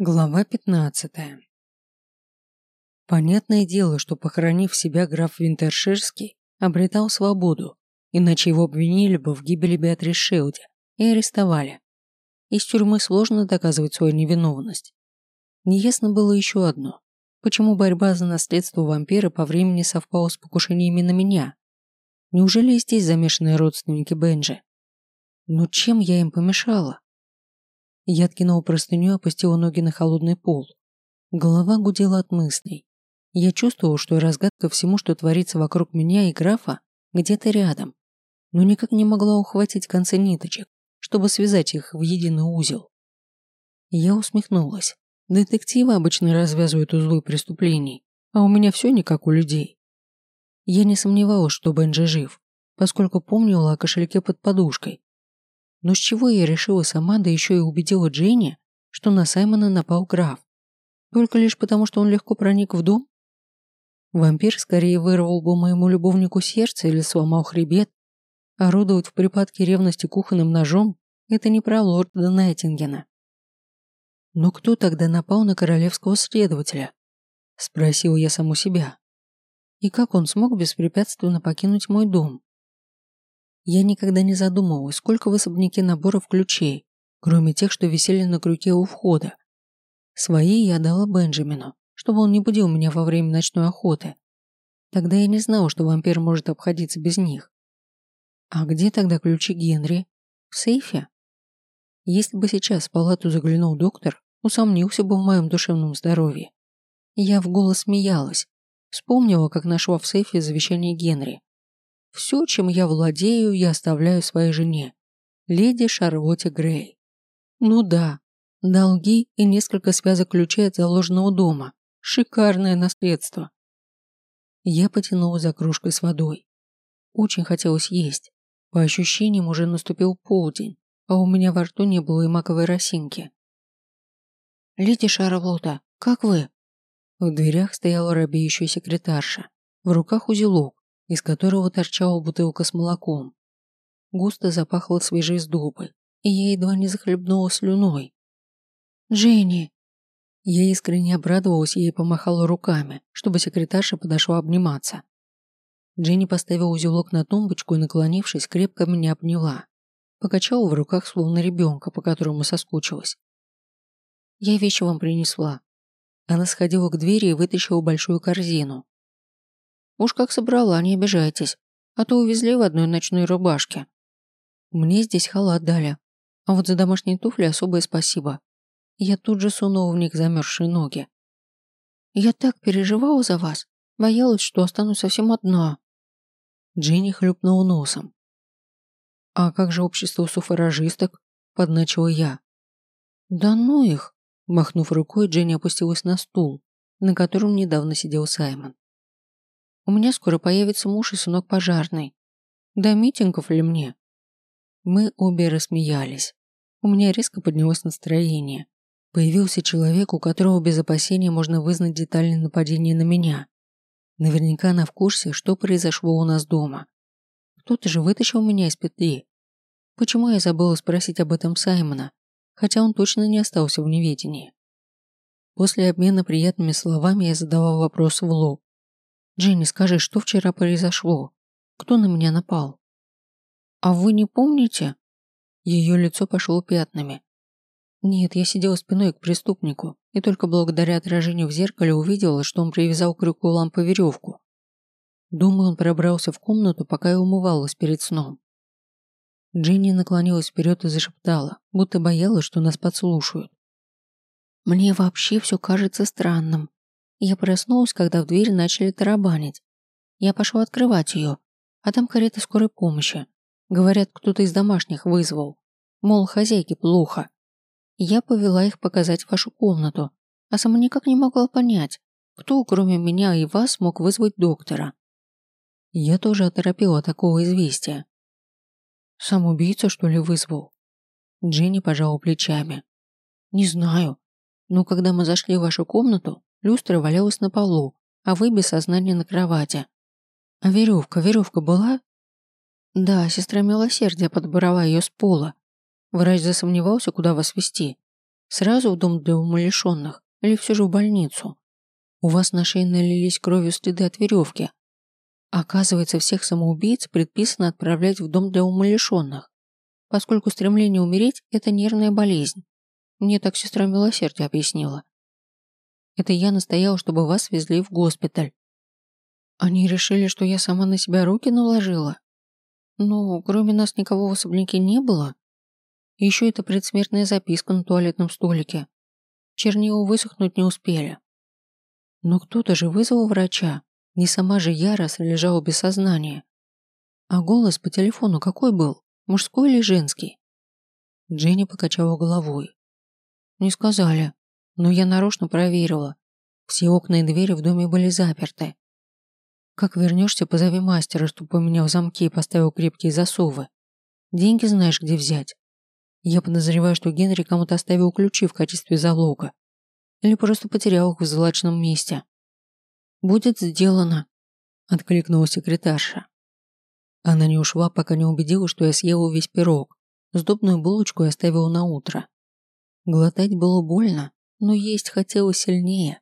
Глава 15. Понятное дело, что, похоронив себя, граф Винтерширский обретал свободу, иначе его обвинили бы в гибели Беатрис Шелди и арестовали. Из тюрьмы сложно доказывать свою невиновность. Неясно было еще одно. Почему борьба за наследство вампира по времени совпала с покушениями на меня? Неужели и здесь замешаны родственники Бенджи? Но чем я им помешала? Я откинула простыню и опустила ноги на холодный пол. Голова гудела от мыслей. Я чувствовала, что разгадка всему, что творится вокруг меня и графа, где-то рядом, но никак не могла ухватить концы ниточек, чтобы связать их в единый узел. Я усмехнулась. Детективы обычно развязывают узлы преступлений, а у меня все не как у людей. Я не сомневалась, что Бенджи жив, поскольку помнила о кошельке под подушкой. Но с чего я решила сама, да еще и убедила Дженни, что на Саймона напал граф? Только лишь потому, что он легко проник в дом? Вампир скорее вырвал бы моему любовнику сердце или сломал хребет. Орудовать в припадке ревности кухонным ножом – это не про лорда Найтингена. Но кто тогда напал на королевского следователя? Спросила я саму себя. И как он смог беспрепятственно покинуть мой дом? Я никогда не задумывалась, сколько в особняке наборов ключей, кроме тех, что висели на крюке у входа. Свои я дала Бенджамину, чтобы он не будил меня во время ночной охоты. Тогда я не знала, что вампир может обходиться без них. А где тогда ключи Генри? В сейфе? Если бы сейчас в палату заглянул доктор, усомнился бы в моем душевном здоровье. Я в голос смеялась, вспомнила, как нашла в сейфе завещание Генри. Все, чем я владею, я оставляю своей жене, леди Шарлотте Грей. Ну да, долги и несколько связок ключей от заложенного дома. Шикарное наследство. Я потянулась за кружкой с водой. Очень хотелось есть. По ощущениям уже наступил полдень, а у меня во рту не было и маковой росинки. «Леди Шарлотта, как вы?» В дверях стояла робеющая секретарша. В руках узелок, из которого торчала бутылка с молоком. Густо запахло свежей сдобой, и я едва не захлебнула слюной. «Дженни!» Я искренне обрадовалась ей и помахала руками, чтобы секретарша подошла обниматься. Дженни поставила узелок на тумбочку и, наклонившись, крепко меня обняла. Покачала в руках, словно ребенка, по которому соскучилась. «Я вещи вам принесла». Она сходила к двери и вытащила большую корзину. «Уж как собрала, не обижайтесь, а то увезли в одной ночной рубашке. Мне здесь халат дали, а вот за домашние туфли особое спасибо». Я тут же сунула в них замерзшие ноги. «Я так переживала за вас, боялась, что останусь совсем одна». Дженни хлюпнула носом. «А как же общество суфражисток?» – подначила я. «Да ну их!» – махнув рукой, Дженни опустилась на стул, на котором недавно сидел Саймон. «У меня скоро появится муж и сынок пожарный. До митингов ли мне?» Мы обе рассмеялись. У меня резко поднялось настроение. Появился человек, у которого без опасения можно вызнать детали нападения на меня. Наверняка она в курсе, что произошло у нас дома. Кто-то же вытащил меня из петли. Почему я забыла спросить об этом Саймона, хотя он точно не остался в неведении? После обмена приятными словами я задала вопрос в лоб. «Дженни, скажи, что вчера произошло? Кто на меня напал?» «А вы не помните?» Ее лицо пошло пятнами. Нет, я сидела спиной к преступнику и только благодаря отражению в зеркале увидела, что он привязал к крюку лампы веревку. Думаю, он пробрался в комнату, пока я умывалась перед сном. Дженни наклонилась вперед и зашептала, будто боялась, что нас подслушают. «Мне вообще все кажется странным. Я проснулась, когда в дверь начали тарабанить. Я пошла открывать ее, а там карета скорой помощи. Говорят, кто-то из домашних вызвал. Мол, хозяйке плохо. Я повела их показать вашу комнату, а сама никак не могла понять, кто, кроме меня и вас, мог вызвать доктора. Я тоже оторопела от такого известия. Сам убийца, что ли, вызвал? Дженни пожала плечами. Не знаю, но когда мы зашли в вашу комнату, люстра валялась на полу, а вы без сознания на кровати. А веревка была? Да, сестра милосердия подобрала ее с пола. Врач засомневался, куда вас вести. Сразу в дом для умалишенных или все же в больницу? У вас на шее налились кровью следы от веревки. Оказывается, всех самоубийц предписано отправлять в дом для умалишенных, поскольку стремление умереть – это нервная болезнь. Мне так сестра милосердия объяснила. Это я настояла, чтобы вас везли в госпиталь. Они решили, что я сама на себя руки наложила. Ну, кроме нас никого в особняке не было. Еще эта предсмертная записка на туалетном столике. Чернила высохнуть не успели. Но кто-то же вызвал врача. Не сама же я, раз лежала без сознания. А голос по телефону какой был? Мужской или женский? Дженни покачала головой. Не сказали, но я нарочно проверила. Все окна и двери в доме были заперты. Как вернешься, позови мастера, чтобы поменял замки и поставил крепкие засовы. Деньги знаешь, где взять. Я подозреваю, что Генри кому-то оставил ключи в качестве залога. Или просто потерял их в злачном месте. «Будет сделано», – откликнула секретарша. Она не ушла, пока не убедила, что я съела весь пирог. Сдобную булочку я оставила на утро. Глотать было больно, но есть хотелось сильнее.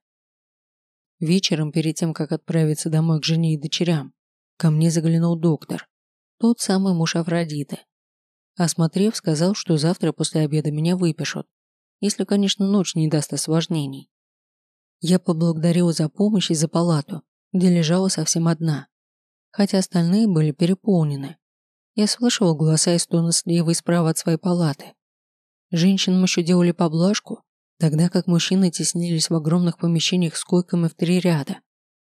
Вечером, перед тем, как отправиться домой к жене и дочерям, ко мне заглянул доктор, тот самый муж Афродиты. Осмотрев, сказал, что завтра после обеда меня выпишут, если, конечно, ночь не даст осложнений. Я поблагодарила за помощь и за палату, где лежала совсем одна, хотя остальные были переполнены. Я слышала голоса и стоны слева и справа от своей палаты. Женщинам еще делали поблажку, тогда как мужчины теснились в огромных помещениях с койками в 3 ряда.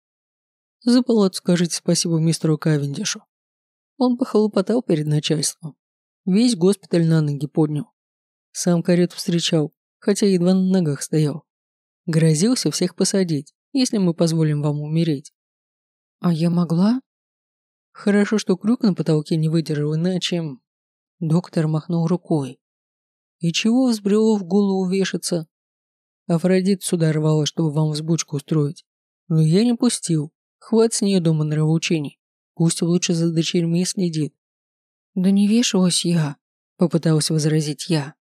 За палату скажите спасибо мистеру Кавендишу. Он похлопотал перед начальством. Весь госпиталь на ноги поднял. Сам карету встречал, хотя едва на ногах стоял. Грозился всех посадить, если мы позволим вам умереть. А я могла? Хорошо, что крюк на потолке не выдержал, иначе... Доктор махнул рукой. И чего взбрело в голову вешаться? Афродит сюда рвала, чтобы вам взбучку устроить. Но я не пустил. Хватит с нее дома нравоучений. Пусть лучше за дочерьми следит. Да не вешалась я, попыталась возразить я.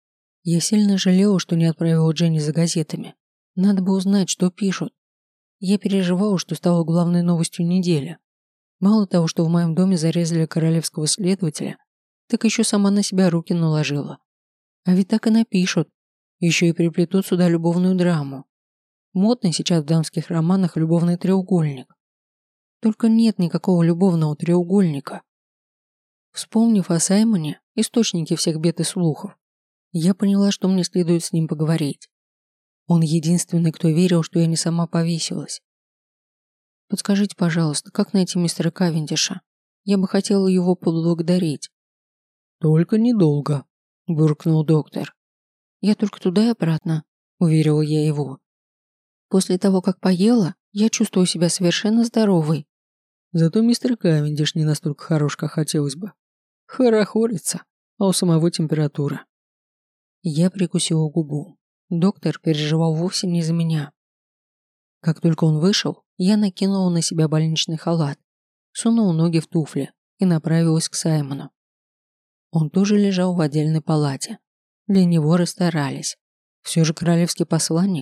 Я сильно жалела, что не отправила Дженни за газетами. Надо бы узнать, что пишут. Я переживала, что стало главной новостью недели. Мало того, что в моем доме зарезали королевского следователя, так еще сама на себя руки наложила. А ведь так и напишут. Еще и приплетут сюда любовную драму. Модный сейчас в дамских романах любовный треугольник. Только нет никакого любовного треугольника. Вспомнив о Саймоне, источнике всех бед и слухов, я поняла, что мне следует с ним поговорить. Он единственный, кто верил, что я не сама повесилась. Подскажите, пожалуйста, как найти мистера Кавендиша? Я бы хотела его поблагодарить. Только недолго, буркнул доктор. Я только туда и обратно, уверила я его. После того, как поела, я чувствую себя совершенно здоровой. Зато мистер Кавендиш не настолько хорош, как хотелось бы. Хорохорится, а у самого температура. Я прикусила губу. Доктор переживал вовсе не за меня. Как только он вышел, я накинула на себя больничный халат, сунула ноги в туфли и направилась к Саймону. Он тоже лежал в отдельной палате. Для него расстарались. Все же королевский посланник.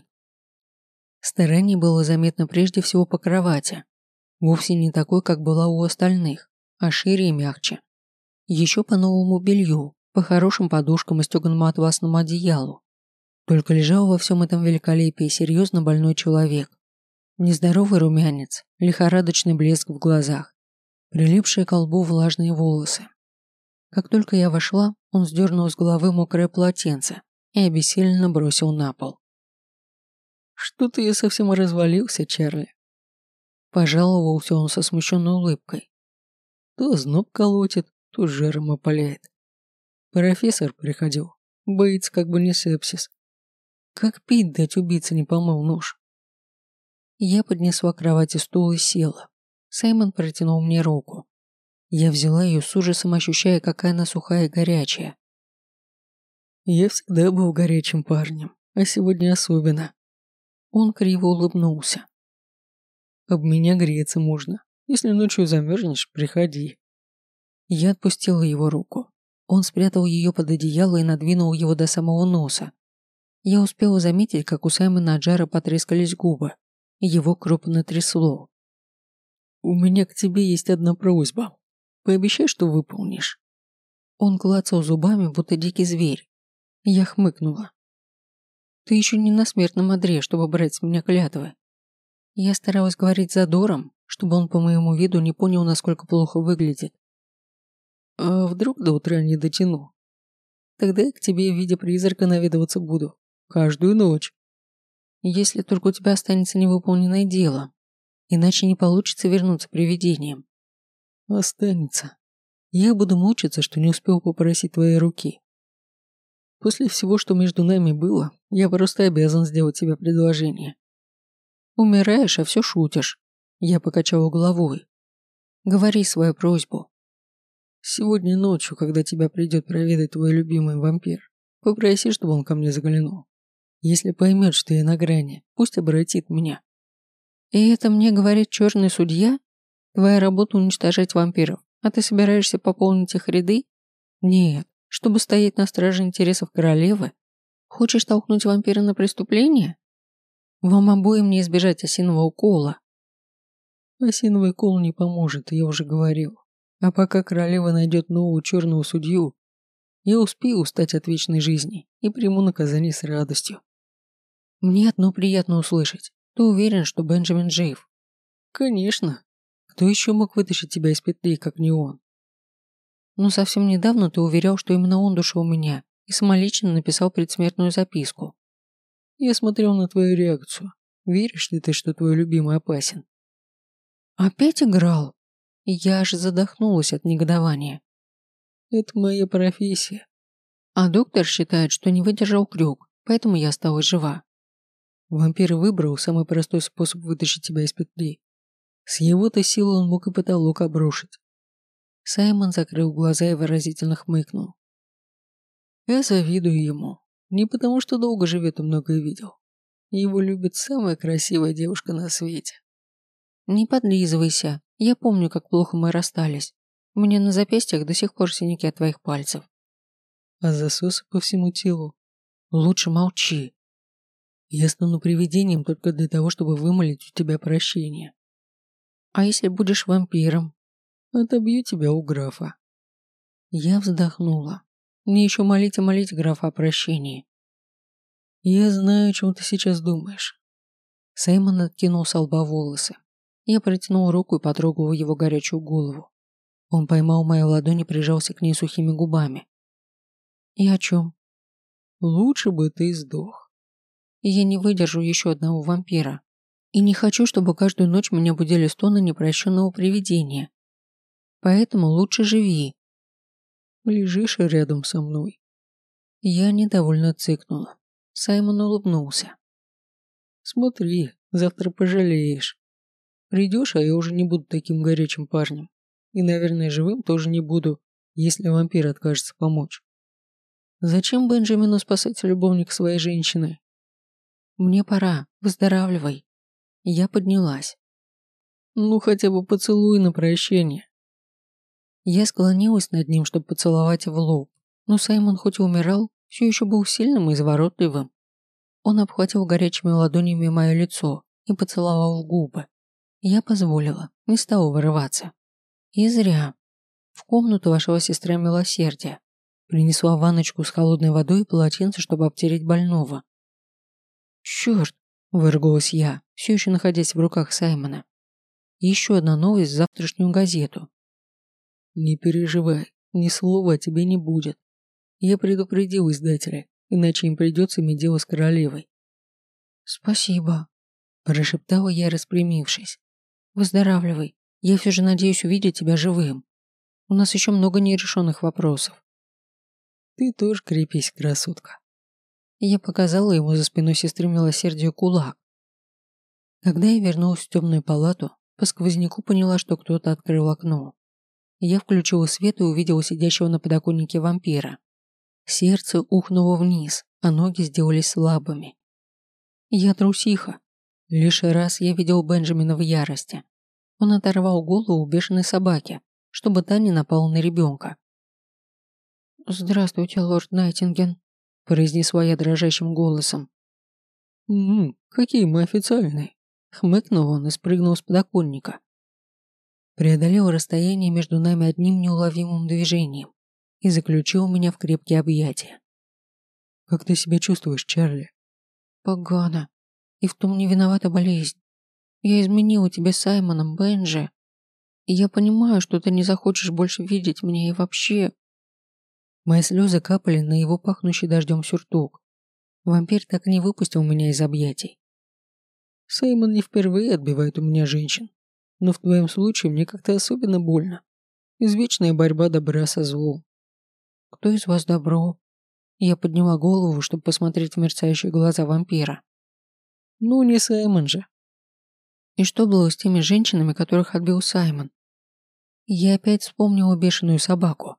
Старание было заметно прежде всего по кровати. Вовсе не такой, как была у остальных, а шире и мягче. Еще по новому белью, по хорошим подушкам и стеганому атласному одеялу. Только лежал во всем этом великолепии серьезно больной человек. Нездоровый румянец, лихорадочный блеск в глазах, прилипшие к лбу влажные волосы. Как только я вошла, он сдернул с головы мокрое полотенце и обессиленно бросил на пол. «Что-то я совсем развалился, Чарли», – пожаловался он со смущенной улыбкой. «То зноб колотит, то жаром опаляет. Профессор приходил, боится, как бы не сепсис. Как пить дать убийце не помыл нож?» Я поднесла к кровати стул и села. Саймон протянул мне руку. Я взяла ее с ужасом, ощущая, какая она сухая и горячая. Я всегда был горячим парнем, а сегодня особенно. Он криво улыбнулся. Об меня греться можно. Если ночью замерзнешь, приходи. Я отпустила его руку. Он спрятал ее под одеяло и надвинул его до самого носа. Я успела заметить, как у Саймона от жара потрескались губы, и его крупно трясло. «У меня к тебе есть одна просьба. Пообещай, что выполнишь». Он клацал зубами, будто дикий зверь. Я хмыкнула. «Ты еще не на смертном одре, чтобы брать с меня клятвы». Я старалась говорить задором, чтобы он по моему виду не понял, насколько плохо выглядит. «А вдруг до утра не дотяну? Тогда я к тебе в виде призрака наведываться буду. Каждую ночь. Если только у тебя останется невыполненное дело, иначе не получится вернуться привидением». «Останется. Я буду мучиться, что не успел попросить твоей руки. После всего, что между нами было, я просто обязан сделать тебе предложение». «Умираешь, а все шутишь». Я покачала головой. «Говори свою просьбу». «Сегодня ночью, когда тебя придет проведать твой любимый вампир, попроси, чтобы он ко мне заглянул. Если поймет, что я на грани, пусть обратит меня». «И это мне говорит черный судья? Твоя работа уничтожать вампиров, а ты собираешься пополнить их ряды? Нет, чтобы стоять на страже интересов королевы? Хочешь толкнуть вампира на преступление? Вам обоим не избежать осиного укола». «Осиновый кол не поможет, я уже говорил. А пока королева найдет нового черного судью, я успею устать от вечной жизни и приму наказание с радостью». «Мне одно приятно услышать. Ты уверен, что Бенджамин жив?» «Конечно. Кто еще мог вытащить тебя из петли, как не он?» «Но совсем недавно ты уверял, что именно он душил меня и самолично написал предсмертную записку». «Я смотрел на твою реакцию. Веришь ли ты, что твой любимый опасен?» «Опять играл?» Я аж задохнулась от негодования. «Это моя профессия». А доктор считает, что не выдержал крюк, поэтому я осталась жива. Вампир выбрал самый простой способ вытащить тебя из петли. С его-то силой он мог и потолок обрушить. Саймон закрыл глаза и выразительно хмыкнул. Я завидую ему. Не потому, что долго живет и многое видел. Его любит самая красивая девушка на свете. «Не подлизывайся. Я помню, как плохо мы расстались. У меня на запястьях до сих пор синяки от твоих пальцев». А засосы по всему телу. «Лучше молчи». Я стану привидением только для того, чтобы вымолить у тебя прощение. «А если будешь вампиром?» Отобью тебя у графа». Я вздохнула. Мне еще молить и молить графа о прощении. Я знаю, о чем ты сейчас думаешь. Саймон откинул с лба волосы. Я протянул руку и потрогал его горячую голову. Он поймал мою ладонь и прижался к ней сухими губами. «И о чем?» «Лучше бы ты сдох». «Я не выдержу еще одного вампира. И не хочу, чтобы каждую ночь меня будили стоны непрощенного привидения. Поэтому лучше живи». «Лежишь рядом со мной». Я недовольно цыкнула. Саймон улыбнулся. «Смотри, завтра пожалеешь. Придешь, а я уже не буду таким горячим парнем. И, наверное, живым тоже не буду, если вампир откажется помочь. Зачем Бенджамину спасать любовника своей женщины?» «Мне пора. Выздоравливай». Я поднялась. «Ну, хотя бы поцелуй на прощание». Я склонилась над ним, чтобы поцеловать в лоб, но Саймон хоть и умирал, все еще был сильным и изворотливым. Он обхватил горячими ладонями мое лицо и поцеловал в губы. Я позволила, не стала вырываться. И зря. В комнату вошла сестра милосердия. Принесла ванночку с холодной водой и полотенце, чтобы обтереть больного. «Черт!» – выругалась я, все еще находясь в руках Саймона. «Еще одна новость в завтрашнюю газету». «Не переживай, ни слова о тебе не будет. Я предупредил издателя, иначе им придется иметь дело с королевой». «Спасибо», – прошептала я, распрямившись. «Выздоравливай. Я все же надеюсь увидеть тебя живым. У нас еще много нерешенных вопросов». «Ты тоже крепись, красотка». Я показала ему за спиной сестры милосердия кулак. Когда я вернулась в темную палату, по сквозняку поняла, что кто-то открыл окно. Я включила свет и увидела сидящего на подоконнике вампира. Сердце ухнуло вниз, а ноги сделались слабыми. Я трусиха. Лишь раз я видел Бенджамина в ярости. Он оторвал голову у бешеной собаки, чтобы та не напала на ребенка. «Здравствуйте, лорд Найтинген», произнесла я дрожащим голосом. Какие мы официальные!» Хмыкнул он и спрыгнул с подоконника. Преодолел расстояние между нами одним неуловимым движением и заключил меня в крепкие объятия. «Как ты себя чувствуешь, Чарли?» «Погано. И в том не виновата болезнь. Я изменила тебе с Саймоном, Бенджи. И я понимаю, что ты не захочешь больше видеть меня и вообще...» Мои слезы капали на его пахнущий дождем сюртук. Вампир так и не выпустил меня из объятий. «Саймон не впервые отбивает у меня женщин. Но в твоем случае мне как-то особенно больно. Извечная борьба добра со злом». «Кто из вас добро?» Я подняла голову, чтобы посмотреть в мерцающие глаза вампира. «Ну, не Саймон же». И что было с теми женщинами, которых отбил Саймон? Я опять вспомнила бешеную собаку.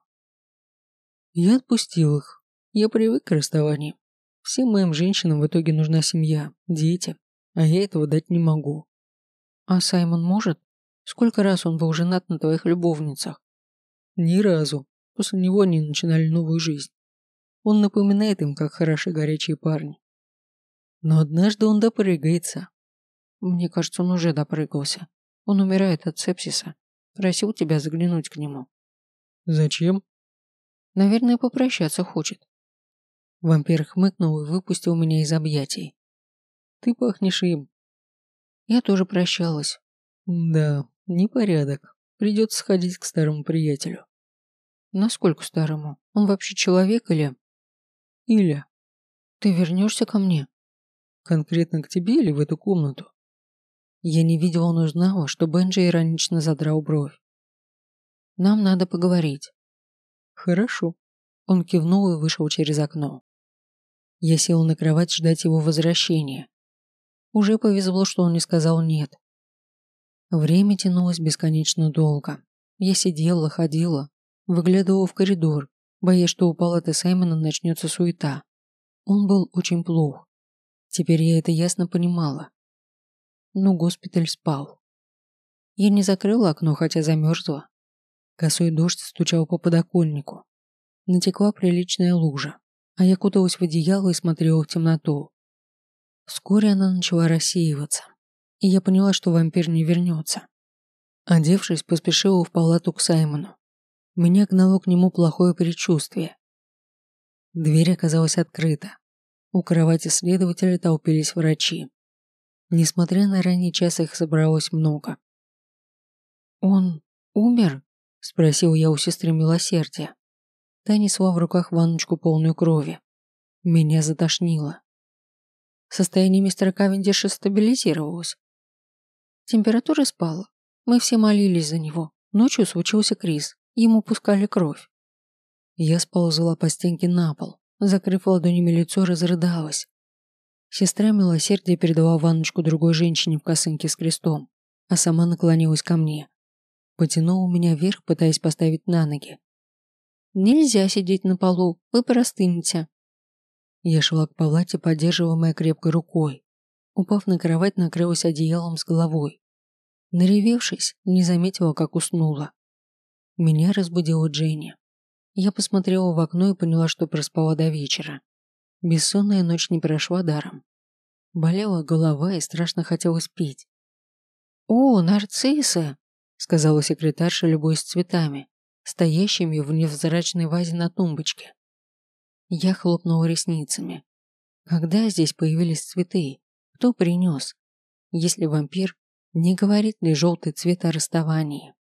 Я отпустил их. Я привык к расставанию. Всем моим женщинам в итоге нужна семья, дети, а я этого дать не могу. А Саймон может? Сколько раз он был женат на твоих любовницах? Ни разу. После него они начинали новую жизнь. Он напоминает им, как хороши горячие парни. Но однажды он допрыгается. Мне кажется, он уже допрыгался. Он умирает от сепсиса. Просил тебя заглянуть к нему. Зачем? Наверное, попрощаться хочет. Вампир хмыкнул и выпустил меня из объятий. Ты пахнешь им. Я тоже прощалась. Да, непорядок. Придется сходить к старому приятелю. Насколько старому? Он вообще человек или... Или... Ты вернешься ко мне? Конкретно к тебе или в эту комнату? Я не видела, но узнала, что Бенджи иронично задрал бровь. Нам надо поговорить. Хорошо. Он кивнул и вышел через окно. Я села на кровать ждать его возвращения. Уже повезло, что он не сказал «нет». Время тянулось бесконечно долго. Я сидела, ходила, выглядывала в коридор, боясь, что у палаты Саймона начнется суета. Он был очень плох. Теперь я это ясно понимала. Но госпиталь спал. Я не закрыла окно, хотя замерзла. Косой дождь стучал по подоконнику. Натекла приличная лужа, а я куталась в одеяло и смотрела в темноту. Вскоре она начала рассеиваться, и я поняла, что вампир не вернется. Одевшись, поспешила в палату к Саймону. Меня гнало к нему плохое предчувствие. Дверь оказалась открыта. У кровати следователя толпились врачи. Несмотря на ранний час, их собралось много. «Он умер?» – спросил я у сестры милосердия. Та несла в руках ванночку полную крови. Меня затошнило. Состояние мистера Кавендиша стабилизировалось. Температура спала. Мы все молились за него. Ночью случился криз. Ему пускали кровь. Я сползла по стенке на пол, закрыв ладонями лицо, разрыдалась. Сестра милосердия передала ванночку другой женщине в косынке с крестом, а сама наклонилась ко мне. Потянула меня вверх, пытаясь поставить на ноги. «Нельзя сидеть на полу, вы простынете». Я шла к палате, поддерживаемая крепкой рукой. Упав на кровать, накрылась одеялом с головой. Наревевшись, не заметила, как уснула. Меня разбудила Дженни. Я посмотрела в окно и поняла, что проспала до вечера. Бессонная ночь не прошла даром. Болела голова и страшно хотелось пить. «О, нарциссы!» — сказала секретарша, любуясь цветами, стоящими в невзрачной вазе на тумбочке. Я хлопнула ресницами. Когда здесь появились цветы? Кто принес? Если вампир, не говорит ли желтый цвет о расставании?